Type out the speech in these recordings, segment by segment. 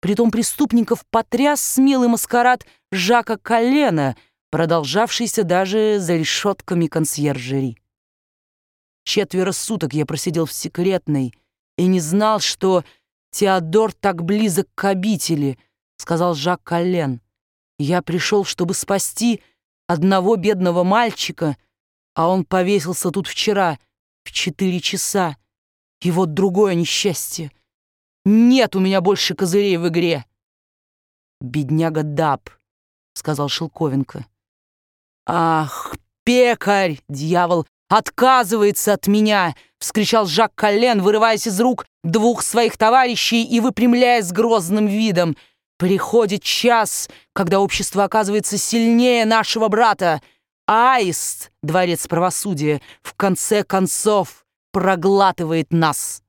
Притом преступников потряс смелый маскарад Жака Коллена, продолжавшийся даже за решетками консьержери. 4 суток я просидел в секретной и не знал, что Теодор так близок к обители, сказал Жак Коллен. Я пришел, чтобы спасти одного бедного мальчика, а он повесился тут вчера в 4 часа. И вот другое несчастье. Нет у меня больше козырей в игре. Бедняга Даб, сказал Шелковенко. Ах, пекарь, дьявол, отказывается от меня, вскричал Жак Коллен, вырываясь из рук 2 своих товарищей и выпрямляясь с грозным видом. Приходит час, когда общество оказывается сильнее нашего брата. Аист, дворец правосудия, в конце концов проглатывает нас.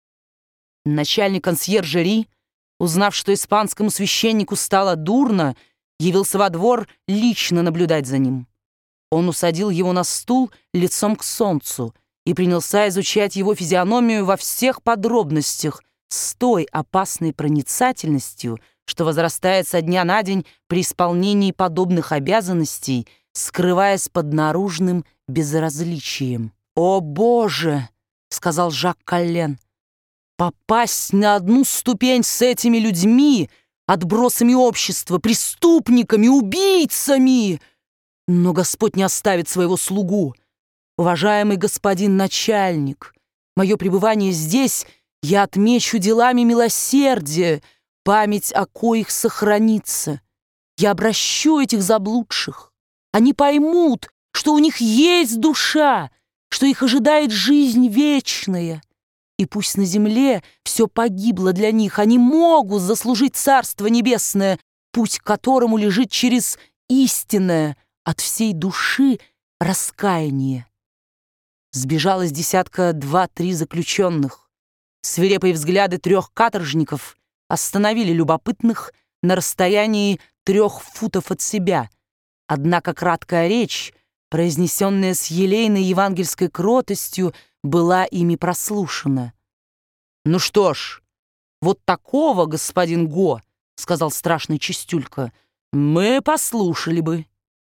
Начальник консьержери, узнав, что испанскому священнику стало дурно, явился во двор лично наблюдать за ним. Он усадил его на стул лицом к солнцу и принялся изучать его физиономию во всех подробностях с той опасной проницательностью, что возрастает со дня на день при исполнении подобных обязанностей, скрываясь под наружным безразличием. «О, Боже!» — сказал Жак Коллен. «Попасть на одну ступень с этими людьми, отбросами общества, преступниками, убийцами! Но Господь не оставит своего слугу. Уважаемый господин начальник, мое пребывание здесь я отмечу делами милосердия, память о коих сохранится. Я обращу этих заблудших. Они поймут, что у них есть душа, что их ожидает жизнь вечная. И пусть на земле все погибло для них, они могут заслужить Царство Небесное, путь к которому лежит через истинное от всей души раскаяние. Сбежалось 2-3 заключенных. Свирепые взгляды 3 каторжников остановили любопытных на расстоянии 3 футов от себя. Однако краткая речь, произнесенная с елейной евангельской кротостью, была ими прослушана. «Ну что ж, вот такого, господин Го, — сказал страшный Чистюлька, — мы послушали бы».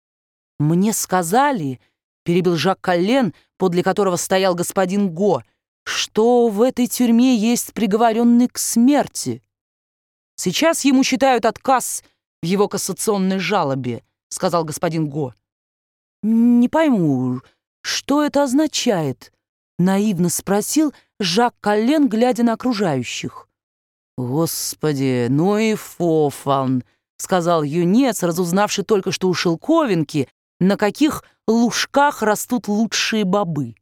«Мне сказали, — перебил Жак Коллен, подле которого стоял господин Го, — что в этой тюрьме есть приговоренный к смерти. Сейчас ему читают отказ в его кассационной жалобе, — сказал господин Го. «Не пойму, что это означает?» — наивно спросил Жак Коллен, глядя на окружающих. «Господи, ну и фофан!» — сказал юнец, разузнавший только что у Шелковенки, на каких лужках растут лучшие бобы.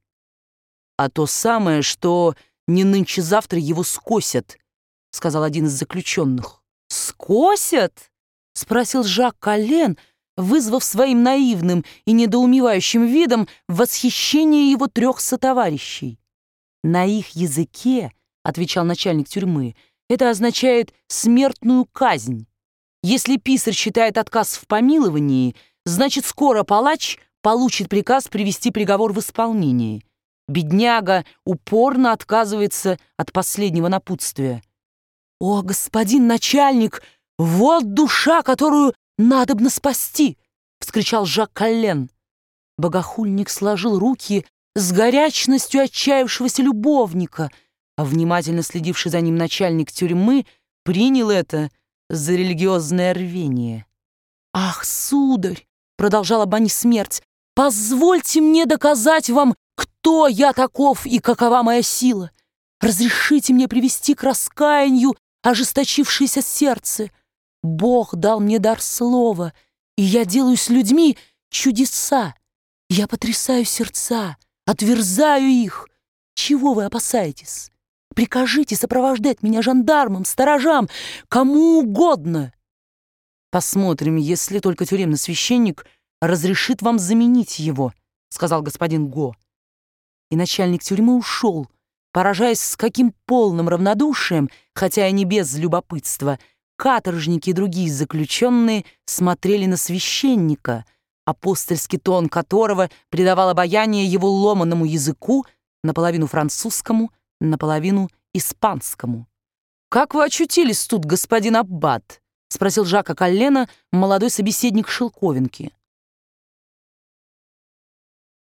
«А то самое, что не нынче-завтра его скосят», — сказал один из заключенных. «Скосят?» — спросил Жак Коллен, вызвав своим наивным и недоумевающим видом восхищение его 3 сотоварищей. «На их языке, — отвечал начальник тюрьмы, — это означает смертную казнь. Если писарь считает отказ в помиловании, значит, скоро палач получит приказ привести приговор в исполнение. Бедняга упорно отказывается от последнего напутствия. «О, господин начальник, вот душа, которую надобно спасти!» — вскричал Жак Коллен. Богохульник сложил руки с горячностью отчаявшегося любовника, а внимательно следивший за ним начальник тюрьмы принял это за религиозное рвение. «Ах, сударь!» — продолжала Бани Смерть. «Позвольте мне доказать вам, кто я таков и какова моя сила. Разрешите мне привести к раскаянию ожесточившееся сердце. Бог дал мне дар слова, и я делаю с людьми чудеса. Я потрясаю сердца, отверзаю их. Чего вы опасаетесь? Прикажите сопровождать меня жандармам, сторожам, кому угодно. Посмотрим, если только тюремный священник разрешит вам заменить его», — сказал господин Го. И начальник тюрьмы ушел, поражаясь, с каким полным равнодушием, хотя и не без любопытства, каторжники и другие заключенные смотрели на священника, апостольский тон которого придавал обаяние его ломаному языку, наполовину французскому, наполовину испанскому. «Как вы очутились тут, господин Аббат?» — спросил Жака Коллена, молодой собеседник Шелковинки.